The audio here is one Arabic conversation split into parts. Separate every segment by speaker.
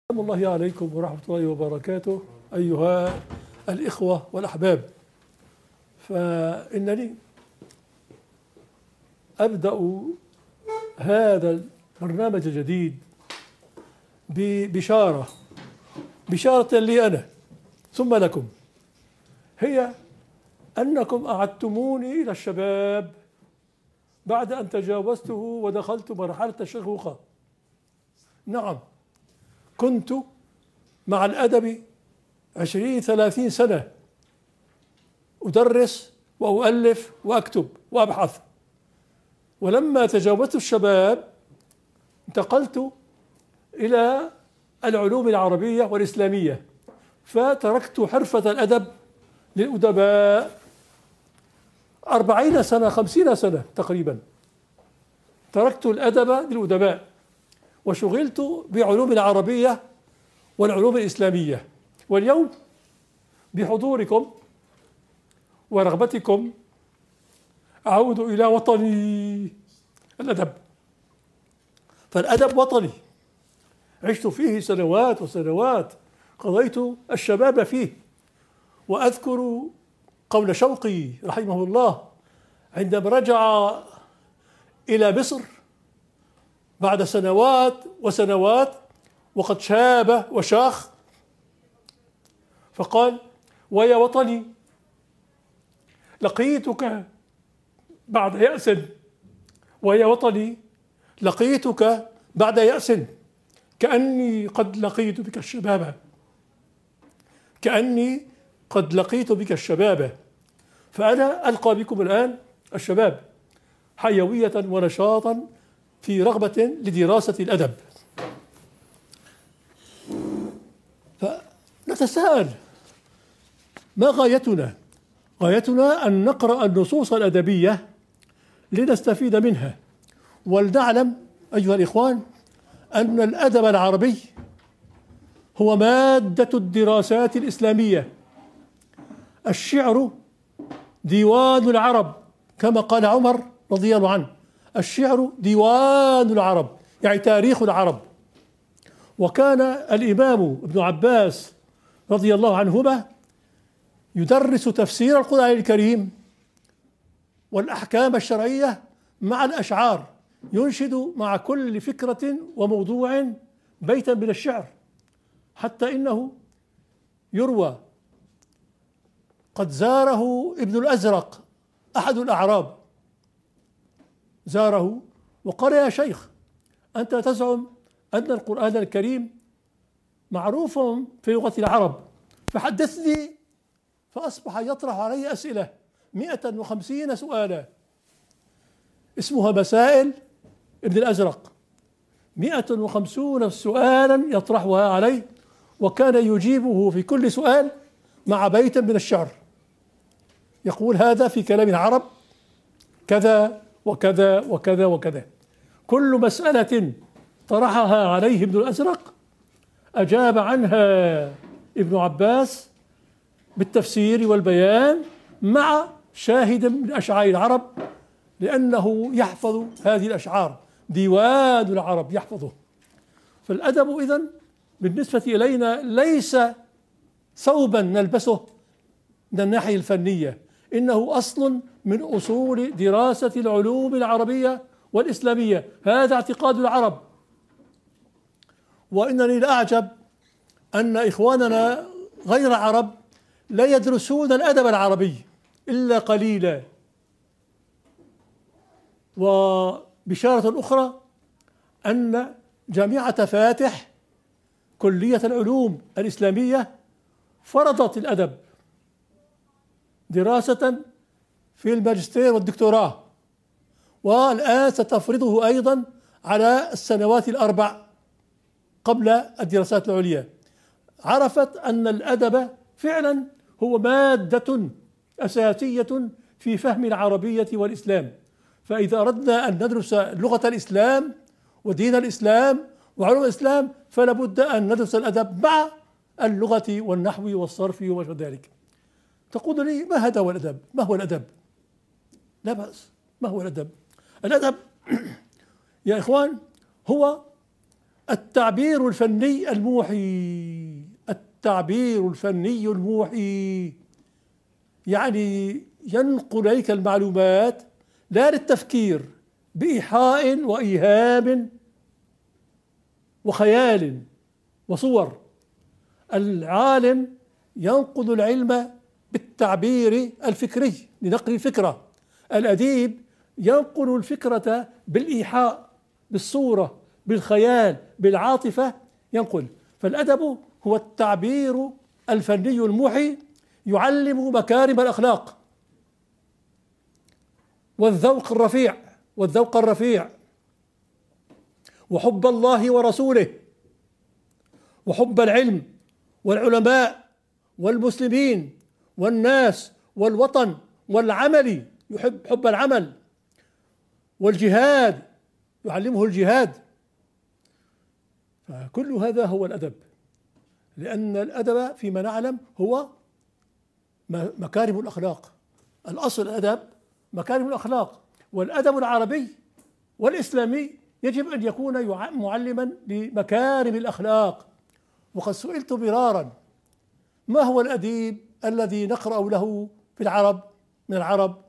Speaker 1: السلام الله عليكم ورحمة الله وبركاته أيها الإخوة والأحباب. فإنني أبدأ هذا البرنامج الجديد ببشارة لي أنا ثم لكم، هي أنكم أعدتموني إلى الشباب بعد أن تجاوزته ودخلت مرحلة الشيخوخة. نعم، كنت مع الأدب 20-30 سنة أدرس وأؤلف وأكتب وأبحث، ولما تجاوزت الشباب انتقلت إلى العلوم العربية والإسلامية، فتركت حرفة الأدب للأدباء 40 سنة 50 سنة تقريبا. تركت الأدب للأدباء وشغلت بعلوم العربية والعلوم الإسلامية، واليوم بحضوركم ورغبتكم أعود إلى وطني الأدب. فالأدب وطني، عشت فيه سنوات وسنوات، قضيت الشباب فيه. وأذكر قول شوقي رحمه الله عندما رجع إلى مصر بعد سنوات وسنوات وقد شاب وشاخ، فقال: ويا وطني لقيتك بعد يأس، ويا وطني لقيتك بعد يأس، كأني قد لقيت بك الشباب، كأني قد لقيت بك الشباب. فأنا ألقى بكم الآن الشباب حيوية ونشاطا في رغبة لدراسة الأدب. فنتساءل: ما غايتنا؟ غايتنا أن نقرأ النصوص الأدبية لنستفيد منها، ولنعلم أيها الإخوان أن الأدب العربي هو مادة الدراسات الإسلامية. الشعر ديوان العرب كما قال عمر رضي الله عنه، الشعر ديوان العرب، يعني تاريخ العرب. وكان الإمام ابن عباس رضي الله عنهما يدرس تفسير القرآن الكريم والأحكام الشرعية مع الأشعار، ينشد مع كل فكرة وموضوع بيتا من الشعر، حتى إنه يروى قد زاره ابن الأزرق أحد الأعراب، زاره وقال: يا شيخ، أنت تزعم أن القرآن الكريم معروف في لغة العرب، فحدثني. فأصبح يطرح علي أسئلة 150 سؤالا اسمها مسائل ابن الأزرق، 150 سؤالا يطرحها علي، وكان يجيبه في كل سؤال مع بيت من الشعر، يقول: هذا في كلام العرب كذا وكذا وكذا وكذا. كل مسألة طرحها عليه ابن الأزرق أجاب عنها ابن عباس بالتفسير والبيان مع شاهد من أشعار العرب، لأنه يحفظ هذه الأشعار، ديوان العرب يحفظه. فالأدب إذن بالنسبة إلينا ليس ثوبا نلبسه من الناحية الفنية، إنه أصل من أصول دراسة العلوم العربية والإسلامية. هذا اعتقاد العرب. وإنني لأعجب أن إخواننا غير العرب لا يدرسون الأدب العربي إلا قليلا. وبشارة أخرى أن جامعة فاتح كلية العلوم الإسلامية فرضت الأدب دراسة في الماجستير والدكتوراه، والآن ستفرضه أيضا على السنوات الأربع قبل الدراسات العليا. عرفت أن الأدب فعلا هو مادة أساسية في فهم العربية والإسلام. فإذا أردنا أن ندرس لغة الإسلام ودين الإسلام وعلوم الإسلام فلا بد أن ندرس الأدب مع اللغة والنحو والصرف وما ذلك. تقول لي: ما هذا هو الأدب؟ ما هو الأدب؟ لا بأس. ما هو الأدب؟ الأدب يا إخوان هو التعبير الفني الموحي، التعبير الفني الموحي، يعني ينقل إليك المعلومات لا للتفكير بإيحاء وإيهام وخيال وصور. العالم ينقل العلم بالتعبير الفكري لنقل الفكرة، الأديب ينقل الفكرة بالإيحاء، بالصورة، بالخيال، بالعاطفة ينقل. فالأدب هو التعبير الفني الموحي، يعلم مكارم الأخلاق والذوق الرفيع وحب الله ورسوله وحب العلم والعلماء والمسلمين والناس والوطن والعمل، يحب حب العمل والجهاد، يعلمه الجهاد. فكل هذا هو الأدب، لأن الأدب فيما نعلم هو مكارم الأخلاق. الأصل الأدب مكارم الأخلاق، والأدب العربي والإسلامي يجب أن يكون معلما لمكارم الأخلاق. وقد سئلت مرارا: ما هو الأديب الذي نقرأ له في العرب من العرب؟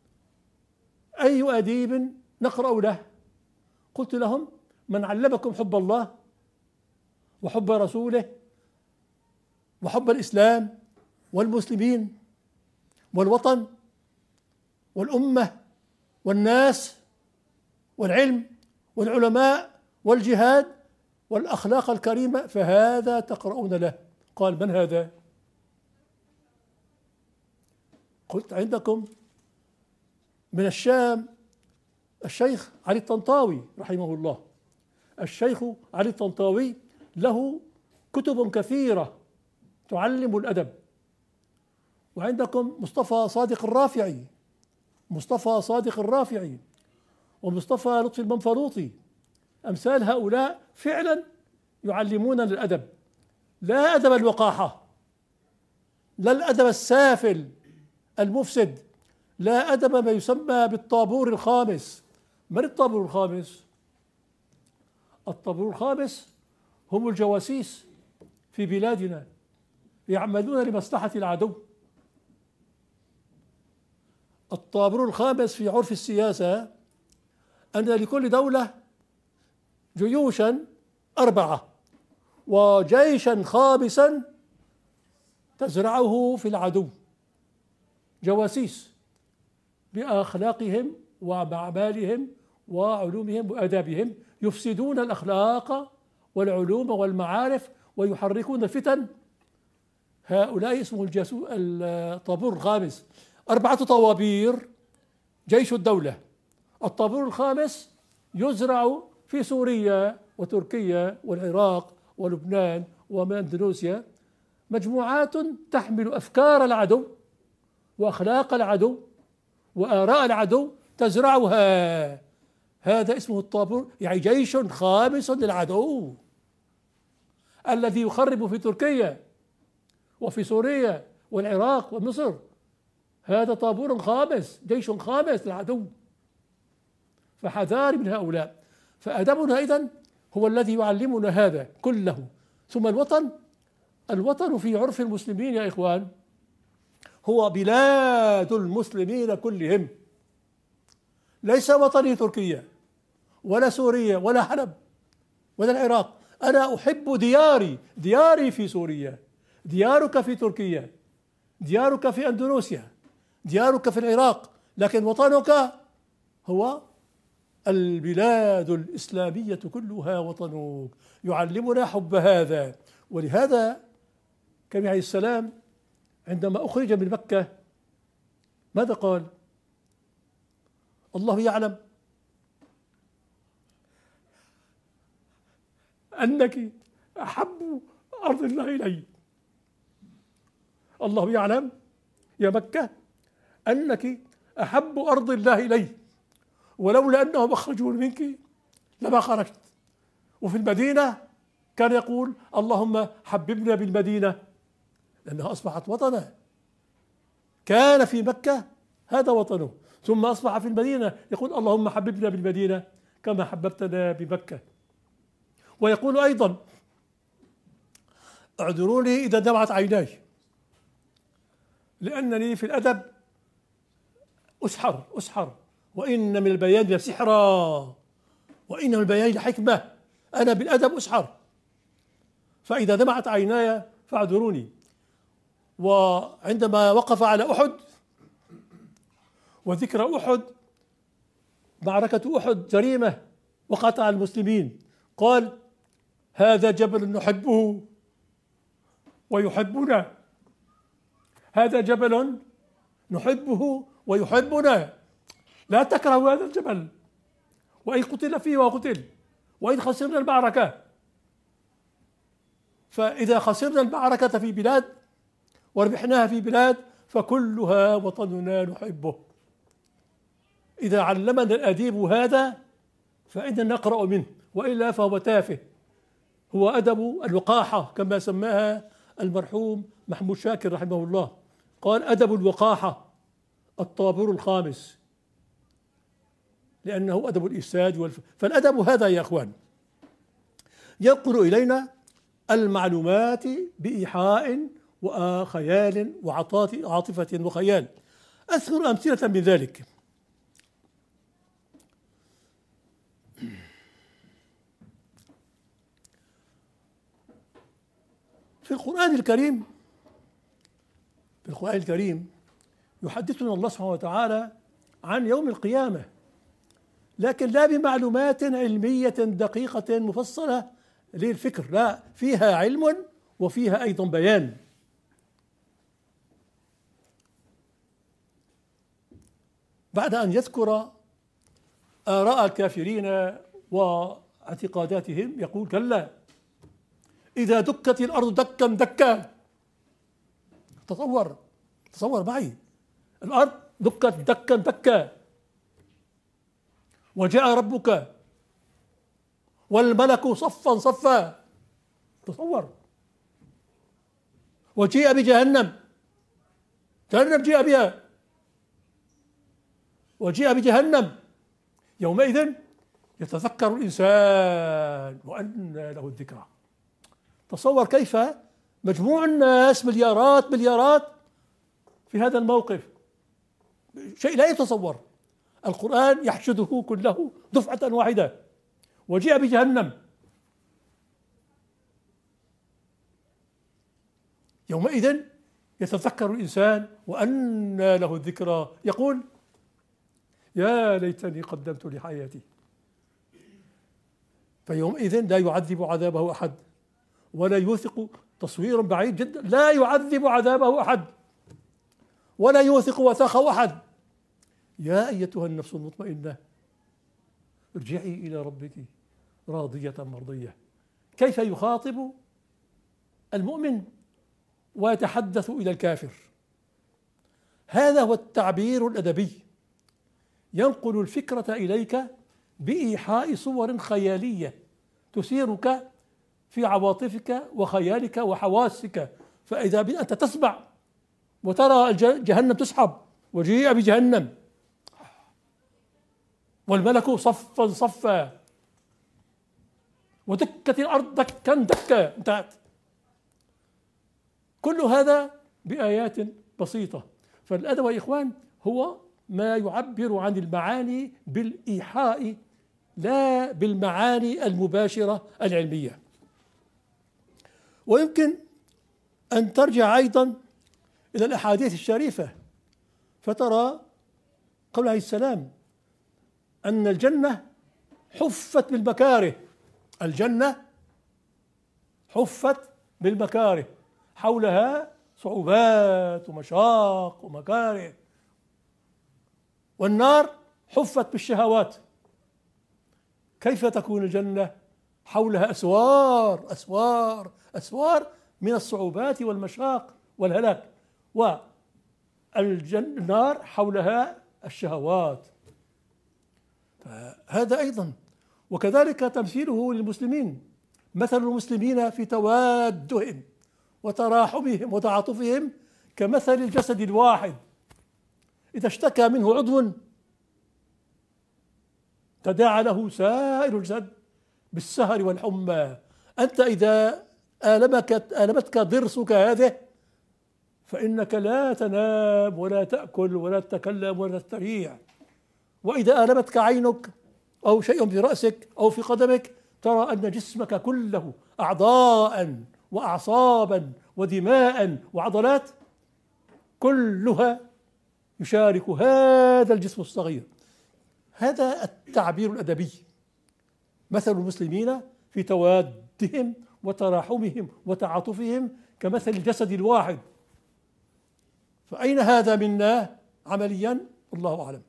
Speaker 1: أي أديب نقرأ له؟ قلت لهم: من علمكم حب الله وحب رسوله وحب الإسلام والمسلمين والوطن والأمة والناس والعلم والعلماء والجهاد والأخلاق الكريمة، فهذا تقرؤون له. قال: من هذا؟ قلت: عندكم من الشام الشيخ علي الطنطاوي رحمه الله. الشيخ علي الطنطاوي له كتب كثيرة تعلم الأدب. وعندكم مصطفى صادق الرافعي ومصطفى لطفي المنفلوطي. أمثال هؤلاء فعلا يعلمون الأدب، لا أدب الوقاحة، لا الأدب السافل المفسد، لا أدب ما يسمى بالطابور الخامس. من الطابور الخامس؟ الطابور الخامس هم الجواسيس في بلادنا، يعملون لمصلحة العدو. الطابور الخامس في عرف السياسة أن لكل دولة جيوشا 4 وجيشا خامسا تزرعه في العدو، جواسيس بأخلاقهم وبأعمالهم وعلومهم وآدابهم يفسدون الأخلاق والعلوم والمعارف ويحركون الفتن. هؤلاء اسمه الطابور الخامس. 4 طوابير جيش الدولة. الطابور الخامس يزرع في سوريا وتركيا والعراق ولبنان وأندونيسيا مجموعات تحمل أفكار العدو وأخلاق العدو وآراء العدو تزرعها. هذا اسمه الطابور، يعني جيش خامس للعدو الذي يخرب في تركيا وفي سوريا والعراق ومصر. هذا طابور خامس، جيش خامس للعدو، فحذار من هؤلاء. فأدبنا إذن هو الذي يعلمنا هذا كله. ثم الوطن في عرف المسلمين يا إخوان هو بلاد المسلمين كلهم، ليس وطني تركيا ولا سوريا ولا حلب ولا العراق. أنا أحب دياري في سوريا، ديارك في تركيا، ديارك في أندونيسيا، ديارك في العراق، لكن وطنك هو البلاد الإسلامية كلها وطنك. يعلمنا حب هذا. ولهذا كان عليه السلام عندما أخرج من مكة ماذا قال؟ الله يعلم أنك أحب أرض الله إلي. الله يعلم يا مكة أنك أحب أرض الله إلي، ولولا أنهم أخرجون منك لما خرجت. وفي المدينة كان يقول اللهم حببنا بالمدينة لأنها أصبحت وطنا. كان في مكة هذا وطنه، ثم أصبح في المدينة يقول اللهم حببنا بالمدينة كما حببتنا بمكة. ويقول أيضا: اعذروني إذا دمعت عيناي، لأنني في الأدب أسحر، وإن من البيان لسحرا، وإن من البيان لحكمة، أنا بالأدب أسحر، فإذا دمعت عيناي فاعذروني. وعندما وقف على أحد وذكر أحد، معركة أحد جريمة وقعت على المسلمين، قال: هذا جبل نحبه ويحبنا، هذا جبل نحبه ويحبنا، لا تكرهوا هذا الجبل، وإن قتل فيه وقتل، وإن خسرنا المعركة. فإذا خسرنا المعركة في بلاد وربحناها في بلاد فكلها وطننا نحبه. إذا علمنا الأديب هذا فإننا نقرأ منه، وإلا فهو تافه. هو أدب الوقاحة كما سماها المرحوم محمود شاكر رحمه الله، قال: أدب الوقاحة الطابور الخامس، لأنه أدب الإفساد فالأدب هذا يا أخوان ينقل إلينا المعلومات بإيحاء وخيال وعاطفة وخيال. أذكر أمثلة من ذلك. في القرآن الكريم يحدثنا الله سبحانه وتعالى عن يوم القيامة، لكن لا بمعلومات علمية دقيقة مفصلة للفكر، لا، فيها علم وفيها أيضا بيان. بعد أن يذكر آراء الكافرين واعتقاداتهم يقول: كلا إذا دكت الأرض دكا دكا. تصور معي، الأرض دكت دكا دكا، وجاء ربك والملك صفا صفا. تصور، وجيء بجهنم، جهنم جيء بها، وجيء بجهنم، يومئذ يتذكر الإنسان وأنى له الذكرى. تصور كيف مجموع الناس مليارات في هذا الموقف، شيء لا يتصور. القرآن يحشده كله دفعة واحدة. وجيء بجهنم، يومئذ يتذكر الإنسان وأنى له الذكرى، يقول: يا ليتني قدمت لحياتي. فيومئذ لا يعذب عذابه أحد ولا يوثق، تصوير بعيد جدا، لا يعذب عذابه أحد ولا يوثق وثاقه أحد. يا أيتها النفس المطمئنة ارجعي إلى ربك راضية مرضية. كيف يخاطب المؤمن ويتحدث إلى الكافر؟ هذا هو التعبير الأدبي، ينقل الفكرة إليك بإيحاء صور خيالية تثيرك في عواطفك وخيالك وحواسك. فإذا أنت تسمع وترى جهنم تسحب، وجيء بجهنم والملك صفا صفا، ودكت الأرض دكا دكا، انتهت. كل هذا بآيات بسيطة. فالأدب يا إخوان هو ما يعبر عن المعاني بالإيحاء لا بالمعاني المباشرة العلمية. ويمكن أن ترجع أيضا إلى الأحاديث الشريفة فترى قول عليه السلام أن الجنة حفت بالمكاره، الجنة حفت بالمكاره، حولها صعوبات ومشاق ومكاره، والنار حفت بالشهوات. كيف تكون الجنة؟ حولها أسوار من الصعوبات والمشاق والهلاك، والنار حولها الشهوات. فهذا أيضا. وكذلك تمثيله للمسلمين، مثل المسلمين في توادهم وتراحمهم وتعاطفهم كمثل الجسد الواحد، إذا اشتكى منه عضو تداعى له سائر الجسد بالسهر والحمى. أنت إذا آلمتك ضرسك هذه فإنك لا تنام ولا تأكل ولا تتكلم ولا تستريح. وإذا آلمتك عينك أو شيء في رأسك أو في قدمك ترى أن جسمك كله أعضاء وأعصابا ودماء وعضلات كلها يشارك هذا الجسم الصغير. هذا التعبير الأدبي. مثل المسلمين في توادهم وتراحمهم وتعاطفهم كمثل الجسد الواحد. فأين هذا منا عمليا؟ الله أعلم.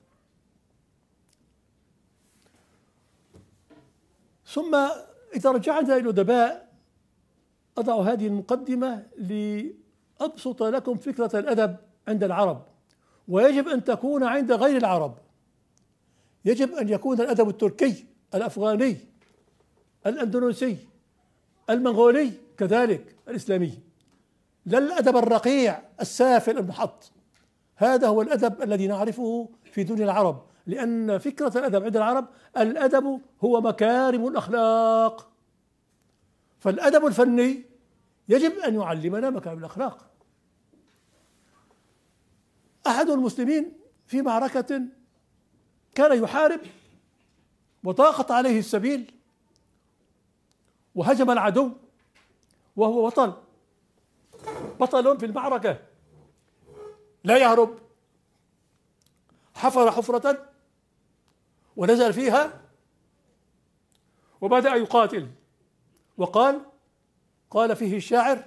Speaker 1: ثم إذا رجعنا إلى الأدباء أضع هذه المقدمة لأبسط لكم فكرة الأدب عند العرب، ويجب أن تكون عند غير العرب. يجب أن يكون الأدب التركي، الأفغاني، الأندونيسي، المنغولي، كذلك الإسلامي، لا الأدب الرقيع السافل المحط. هذا هو الأدب الذي نعرفه في دون العرب، لأن فكرة الأدب عند العرب الأدب هو مكارم الأخلاق. فالأدب الفني يجب أن يعلمنا مكارم الأخلاق. أحد المسلمين في معركة كان يحارب وضاقت عليه السبيل وهجم العدو وهو بطل في المعركة لا يهرب. حفر حفرة ونزل فيها وبدأ يقاتل. قال فيه الشاعر: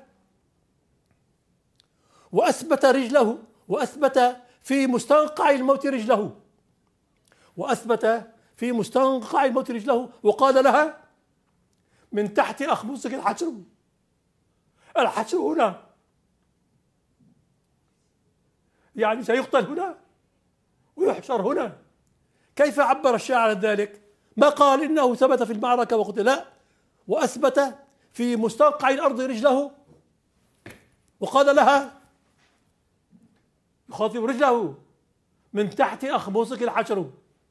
Speaker 1: وأثبت رجله، وأثبت في مستنقع الموت رجله، وأثبت في مستنقع الموت رجله، وقال لها: من تحت أخمصك الحشر. الحشر هنا، يعني سيقتل هنا ويحشر هنا. كيف عبر الشاعر عن ذلك؟ ما قال إنه ثبت في المعركة وقتل، لا، وأثبت في مستنقع الأرض رجله وقال لها، يخاطب رجله: من تحت أخمصك الحشر.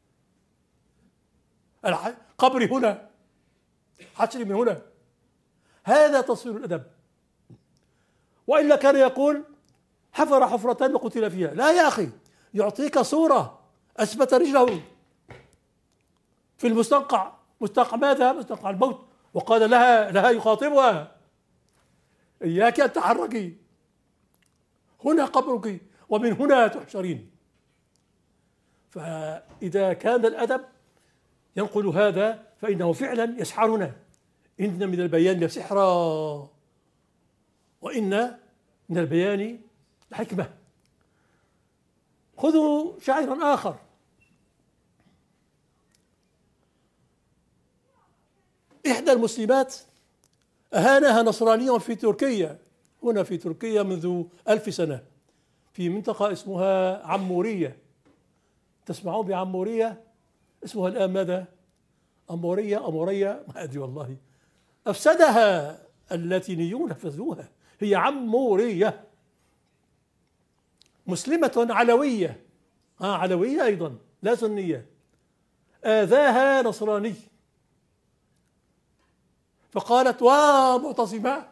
Speaker 1: قبري هنا، حشري من هنا. هذا تصوير الأدب. وإلا كان يقول: حفر حفرة وقتل فيها. لا يا أخي، يعطيك صورة. أثبت رجله في المستنقع. مستنقع ماذا؟ مستنقع الموت. وقال لها يخاطبها: إياك أن تحركي، هنا قبرك ومن هنا تحشرين. فإذا كان الأدب ينقل هذا فإنه فعلا يسحرنا. إن من البيان لسحرا وإن من البيان لحكمة. خذوا شاعرا آخر، إحدى المسلمات أهانها نصراني في تركيا، هنا في تركيا منذ 1000 سنة، في منطقة اسمها عمورية. تسمعون بعمورية؟ اسمها الآن ماذا؟ أمورية ما أدري والله. أفسدها اللاتينيون، أفسدوها. هي عمورية، مسلمة علوية، علوية أيضا لا سنية. آذاها نصراني فقالت: ومعتصمة،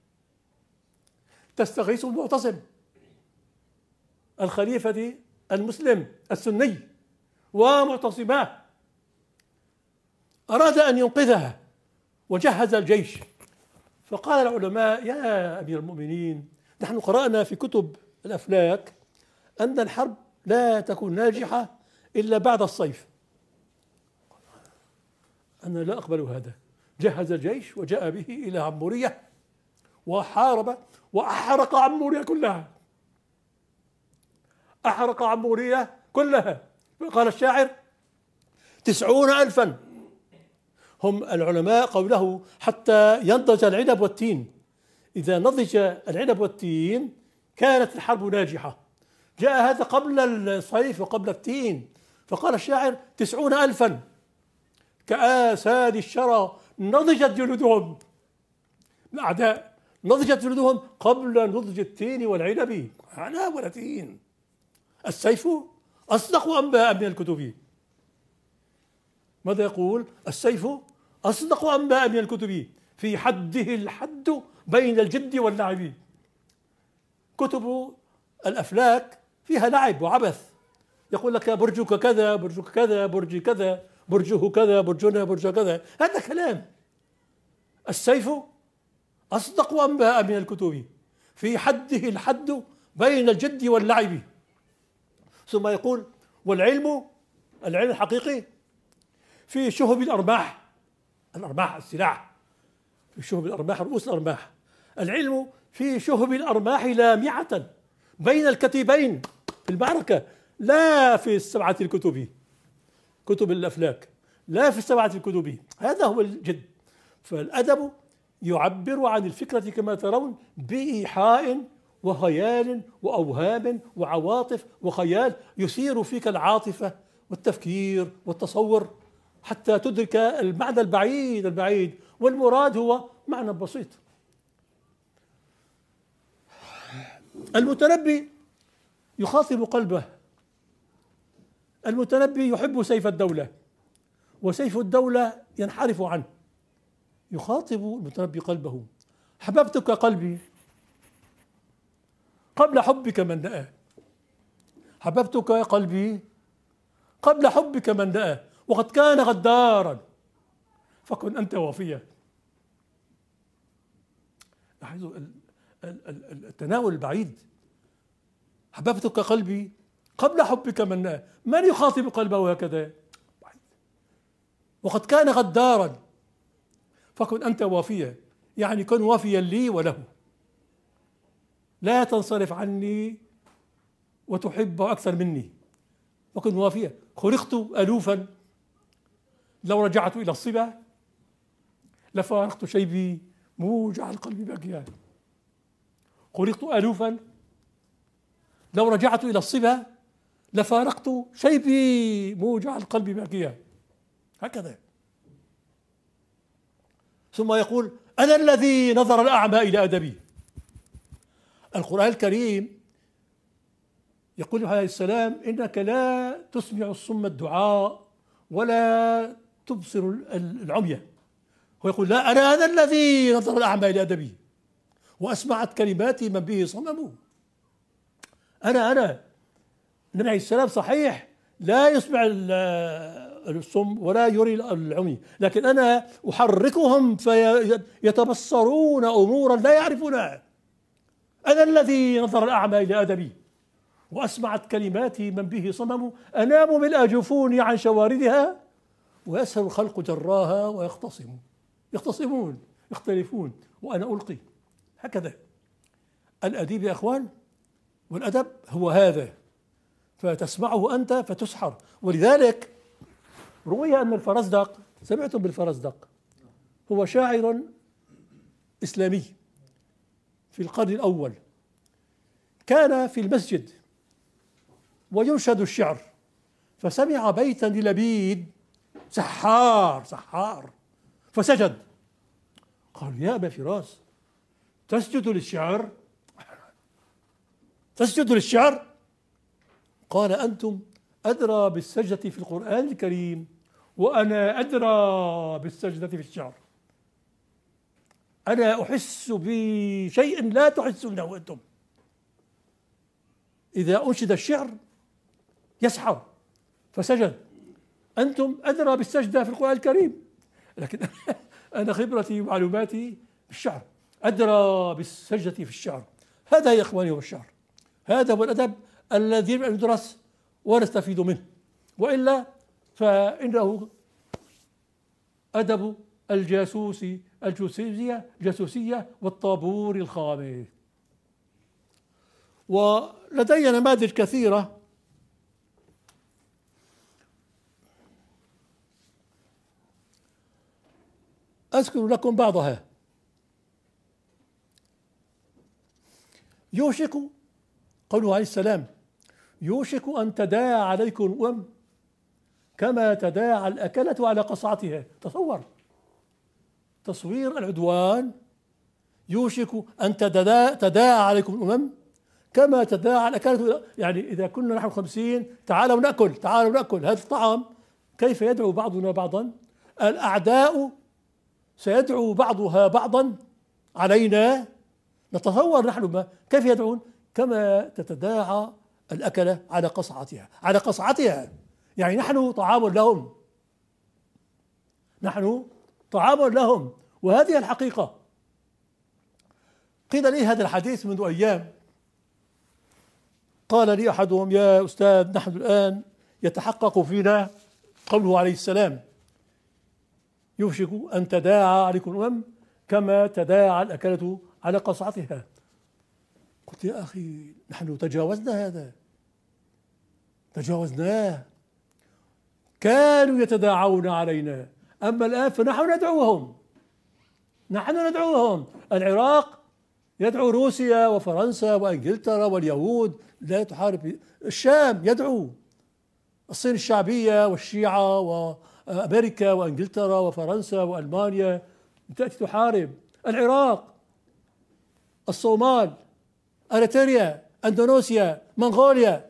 Speaker 1: تستغيث المعتصم الخليفة المسلم السني، ومعتصمة. أراد أن ينقذها وجهز الجيش. فقال العلماء: يا أمير المؤمنين، نحن قرأنا في كتب الأفلاك أن الحرب لا تكون ناجحة إلا بعد الصيف. أنا لا أقبل هذا. جهز الجيش وجاء به إلى عمورية وحارب وأحرق عمورية كلها، أحرق عمورية كلها. قال الشاعر: 90,000. هم العلماء قوله حتى ينضج العنب والتين. إذا نضج العنب والتين كانت الحرب ناجحة. جاء هذا قبل الصيف وقبل التين. فقال الشاعر: 90,000 كآساد الشرى نضجت جلودهم. الأعداء نضجت جلودهم قبل نضج التين والعنب. عنب ولا تين. السيف أصدق أنباء من الكتب. ماذا يقول؟ السيف أصدق أنباء من الكتب في حده الحد بين الجد واللعب. كتب الأفلاك فيها لعب وعبث، يقول لك برجك كذا، برجك كذا، برجي كذا، برجه كذا، برجنا، برج كذا، هذا كلام. السيف أصدق أنباء من الكتب في حده الحد بين الجد واللعب. ثم يقول والعلم، العلم الحقيقي في شهب الأرماح، الأرماح السلاح، في شهب الأرماح رؤوس الأرماح. العلم في شهب الأرماح لامعة بين الكتيبين في المعركة، لا في السبعة الكتب، كتب الأفلاك، لا في السبعة الكتب. هذا هو الجد. فالأدب يعبر عن الفكرة كما ترون بإيحاء وخيال وأوهام وعواطف وخيال، يثير فيك العاطفة والتفكير والتصور حتى تدرك المعنى البعيد البعيد، والمراد هو معنى بسيط. المتنبي يخاطب قلبه، المتنبي يحب سيف الدولة وسيف الدولة ينحرف عنه. يخاطب المتنبي قلبه: حببتك قلبي قبل حبك من دأى، حببتك يا قلبي قبل حبك من دأى، وقد كان غدارا فكن أنت وفيا. لاحظوا التناول البعيد. حببتك قلبي قبل حبك من دأى، من يخاطب قلبه هكذا؟ وقد كان غدارا فكن أنت وافيا، يعني كن وافيا لي وله، لا تنصرف عني وتحبه أكثر مني، وكن وافيا. خلقت ألوفا لو رجعت إلى الصبا لفارقت شيبي موجع القلب باكيا. خلقت ألوفا لو رجعت إلى الصبا لفارقت شيبي موجع القلب باكيا. هكذا. ثم يقول: أنا الذي نظر الأعمى إلى أدبي. القرآن الكريم يقول عليه السلام: إنك لا تسمع الصم الدعاء ولا تبصر العمي. ويقول: لا، أنا هذا الذي نظر الأعمى إلى أدبي وأسمعت كلماتي من به صمموا. أنا النبي عليه السلام صحيح لا يسمع الصم ولا يري العمي، لكن أنا أحركهم فيتبصرون أمورا لا يعرفونها. أنا الذي نظر الأعمى إلى أدبي وأسمعت كلماتي من به صمم. أنام ملء جفوني عن شواردها ويسهر الخلق جراها يختصمون يختلفون وأنا ألقي. هكذا الأديب يا أخوان، والأدب هو هذا، فتسمعه أنت فتسحر. ولذلك روي أن الفرزدق، سمعتم بالفرزدق، هو شاعر إسلامي في القرن الأول، كان في المسجد وينشد الشعر، فسمع بيتا للبيد سحار فسجد. قال: يا أبا فراس، تسجد للشعر؟ قال: أنتم أدرى بالسجدة في القرآن الكريم وأنا أدرى بالسجدة في الشعر. أنا أحس بشيء لا تحسونه أنتم. إذا أنشد الشعر يسحر فسجد، أنتم أدرى بالسجدة في القرآن الكريم، لكن أنا خبرتي ومعلوماتي بالشعر، أدرى بالسجدة في الشعر. هذا يا إخواني هو الشعر، هذا هو الأدب الذي ندرس ونستفيد منه، وإلا فإنه أدب الجاسوسية والطابور الخامس. ولدي نماذج كثيرة أذكر لكم بعضها. يوشك، قوله عليه السلام: يوشك أن تداعى عليكم الأمم كما تداعى الأكلة على قصعتها. تصوير العدوان. يوشك أن تداعى عليكم الأمم كما تداعى الأكلة، يعني إذا كنا نحن 50 تعالوا نأكل هذا الطعام، كيف يدعو بعضنا بعضا؟ الأعداء سيدعو بعضها بعضا علينا. نتصور نحن كيف يدعون؟ كما تتداعى الأكلة على قصعتها، يعني نحن طعام لهم، نحن طعام لهم، وهذه الحقيقة. قيل لي هذا الحديث منذ أيام، قال لي أحدهم: يا أستاذ، نحن الآن يتحقق فينا قوله عليه السلام: يوشك أن تداعى عليكم الأمم كما تداعى الأكلة على قصعتها. قلت: يا أخي، نحن تجاوزنا هذا، تجاوزناه. كانوا يتداعون علينا، أما الآن فنحن ندعوهم، نحن ندعوهم. العراق يدعو روسيا وفرنسا وإنجلترا واليهود لا تحارب. الشام يدعو، الصين الشعبية والشيعة وأمريكا وإنجلترا وفرنسا وألمانيا تأتي تحارب. العراق، الصومال، أريتريا، أندونيسيا، منغوليا،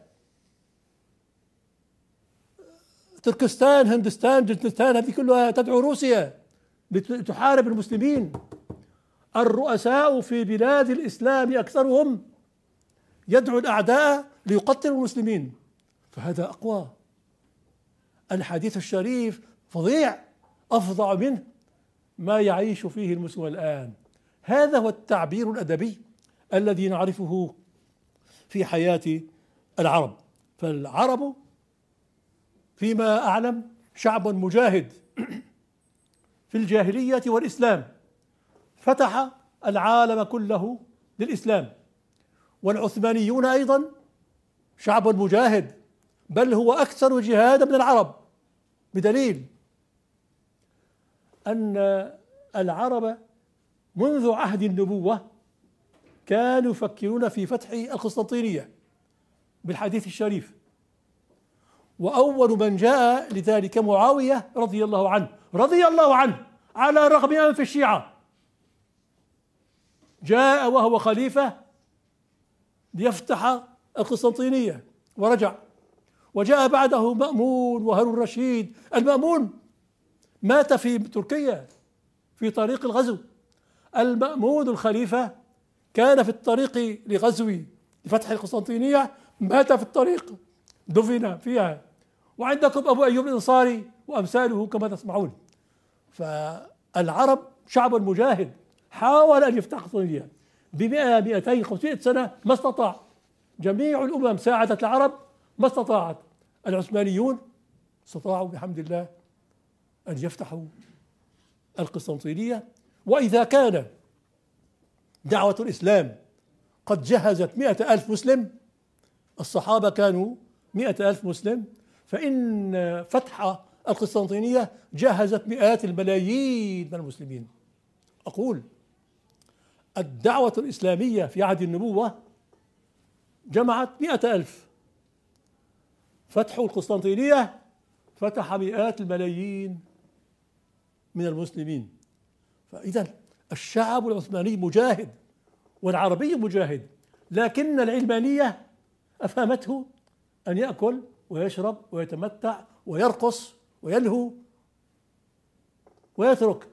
Speaker 1: تركستان، هندستان، جنجستان، هذه كلها تدعو روسيا لتحارب المسلمين. الرؤساء في بلاد الإسلام أكثرهم يدعو الأعداء ليقتلوا المسلمين، فهذا أقوى. الحديث الشريف فظيع، أفظع منه ما يعيش فيه المسلم الآن. هذا هو التعبير الأدبي الذي نعرفه في حياة العرب. فالعرب فيما أعلم شعب مجاهد في الجاهلية والإسلام، فتح العالم كله للإسلام. والعثمانيون أيضا شعب مجاهد، بل هو أكثر جهادا من العرب، بدليل أن العرب منذ عهد النبوة كانوا يفكرون في فتح القسطنطينية بالحديث الشريف. وأول من جاء لذلك معاوية رضي الله عنه على رغم أنف الشيعة، جاء وهو خليفة ليفتح القسطنطينية ورجع. وجاء بعده مأمون وهارون الرشيد. المأمون مات في تركيا في طريق الغزو. المأمون الخليفة كان في الطريق لفتح القسطنطينية، مات في الطريق، دفن فيها. وعندكم أبو أيوب الأنصاري وأمثاله كما تسمعون. فالعرب شعب مجاهد، حاول أن يفتح القسطنطينية ب100 200 500 سنة، ما استطاع. جميع الأمم ساعدت العرب ما استطاعت. العثمانيون استطاعوا بحمد الله أن يفتحوا القسطنطينية. وإذا كان دعوة الإسلام قد جهزت 100,000 مسلم، الصحابة كانوا 100,000 مسلم، فإن فتح القسطنطينية جهزت مئات الملايين من المسلمين. أقول الدعوة الإسلامية في عهد النبوة جمعت 100,000، فتح القسطنطينية فتح مئات الملايين من المسلمين. فإذا الشعب العثماني مجاهد والعربي مجاهد، لكن العلمانية أفهمته أن يأكل ويشرب ويتمتع ويرقص ويلهو ويترك.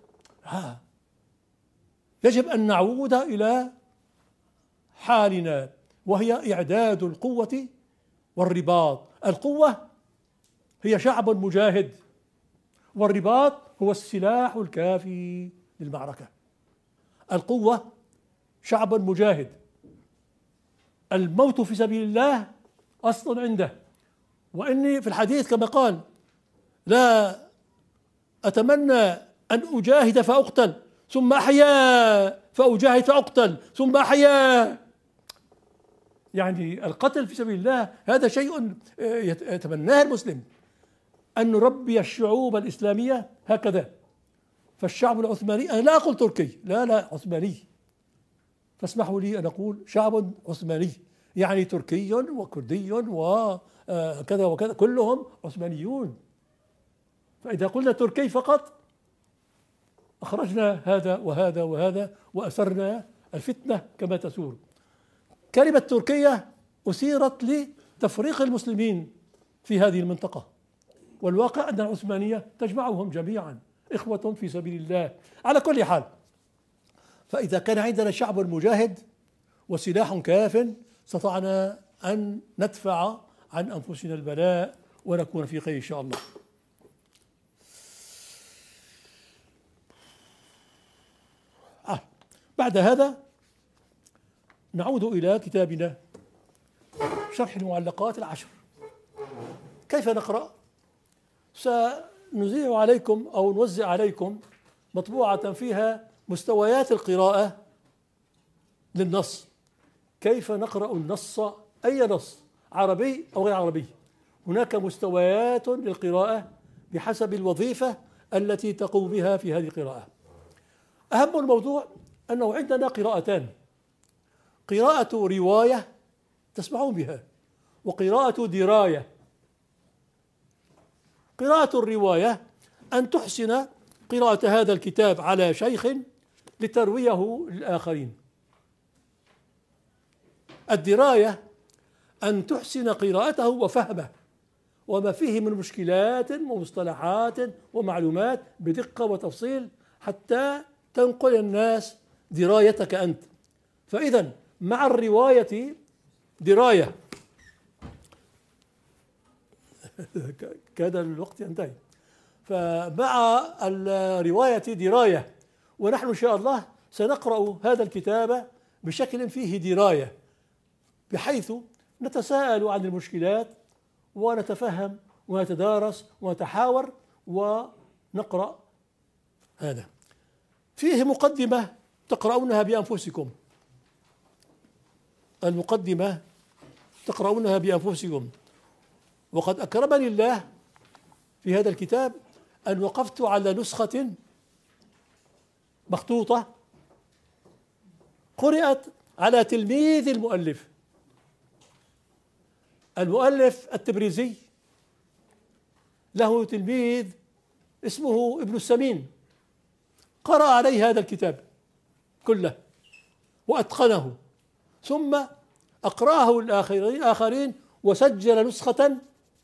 Speaker 1: يجب أن نعود إلى حالنا، وهي إعداد القوة والرباط. القوة هي شعب مجاهد، والرباط هو السلاح الكافي للمعركة. القوة شعب مجاهد، الموت في سبيل الله أصل عنده. وإني في الحديث كما قال: لا أتمنى أن أجاهد فأقتل ثم أحيا، فأجاهد فأقتل ثم أحيا. يعني القتل في سبيل الله هذا شيء يتمناه المسلم، أن نربي الشعوب الإسلامية هكذا. فالشعب العثماني، أنا لا أقول تركي، لا عثماني، فاسمحوا لي أن أقول شعب عثماني، يعني تركي وكردي وكذا وكذا، كلهم عثمانيون. فإذا قلنا تركي فقط أخرجنا هذا وهذا وهذا وأثرنا الفتنة كما تسور. كلمة تركية أثيرت لتفريق المسلمين في هذه المنطقة، والواقع أن العثمانية تجمعهم جميعا. إخوة في سبيل الله. على كل حال، فإذا كان عندنا شعب مجاهد وسلاح كاف استطعنا أن ندفع عن أنفسنا البلاء ونكون في خير إن شاء الله. بعد هذا نعود إلى كتابنا شرح المعلقات العشر. كيف نقرأ؟ سنذيع عليكم أو نوزع عليكم مطبوعة فيها مستويات القراءة للنص. كيف نقرأ النص، أي نص، عربي أو غير عربي. هناك مستويات للقراءة بحسب الوظيفة التي تقوم بها في هذه القراءة. أهم الموضوع أنه عندنا قراءتان: قراءة رواية تسمعون بها، وقراءة دراية. قراءة الرواية أن تحسن قراءة هذا الكتاب على شيخ لترويه للآخرين. الدراية أن تحسن قراءته وفهمه وما فيه من مشكلات ومصطلحات ومعلومات بدقة وتفصيل حتى تنقل الناس درايتك أنت. فإذا مع الرواية دراية. كاد الوقت ينتهي. فمع الرواية دراية، ونحن إن شاء الله سنقرأ هذا الكتاب بشكل فيه دراية، بحيث نتساءل عن المشكلات ونتفهم ونتدارس ونتحاور ونقرأ. هذا فيه مقدمة تقرؤونها بأنفسكم. المقدمة تقرؤونها بأنفسكم. وقد أكرمني الله في هذا الكتاب أن وقفت على نسخة مخطوطة قرأت على تلميذ المؤلف. المؤلف التبريزي له تلميذ اسمه ابن السمين، قرأ عليه هذا الكتاب كله وأتقنه، ثم أقرأه الآخرين وسجل نسخة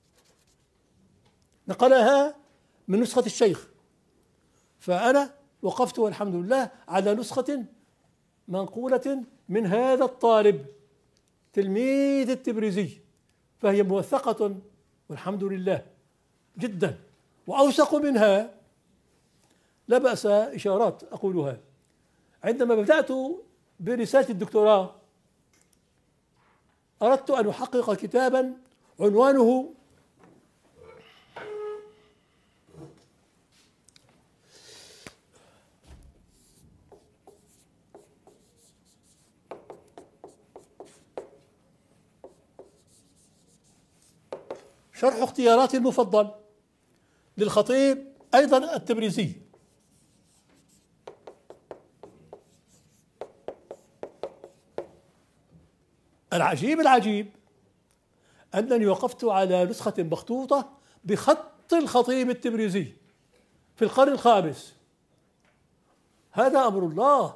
Speaker 1: نقلها من نسخة الشيخ. فأنا وقفت والحمد لله على نسخة منقولة من هذا الطالب تلميذ التبريزي، فهي موثقة والحمد لله جدا. وأوثق منها لا بأس إشارات أقولها. عندما بدأت برسالة الدكتوراه أردت أن أحقق كتابا عنوانه شرح اختيارات المفضل للخطيب أيضا التبريزي. العجيب أنني وقفت على نسخة مخطوطة بخط الخطيب التبريزي في القرن الخامس. هذا أمر الله،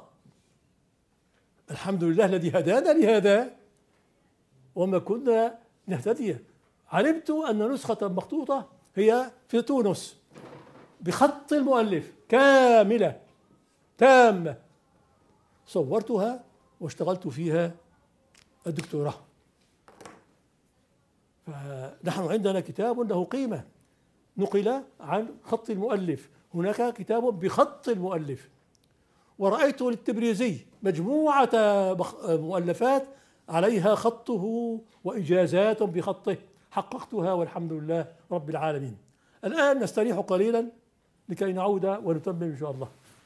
Speaker 1: الحمد لله الذي هدانا لهذا وما كنا نهتدي. علمت أن نسخة مخطوطة هي في تونس بخط المؤلف كاملة تامة، صورتها واشتغلت فيها الدكتوراه. فنحن عندنا كتاب له قيمة نقل عن خط المؤلف، هناك كتاب بخط المؤلف. ورأيت للتبريزي مجموعة مؤلفات عليها خطه وإجازات بخطه، حققتها والحمد لله رب العالمين. الآن نستريح قليلا لكي نعود ونتمم إن شاء الله.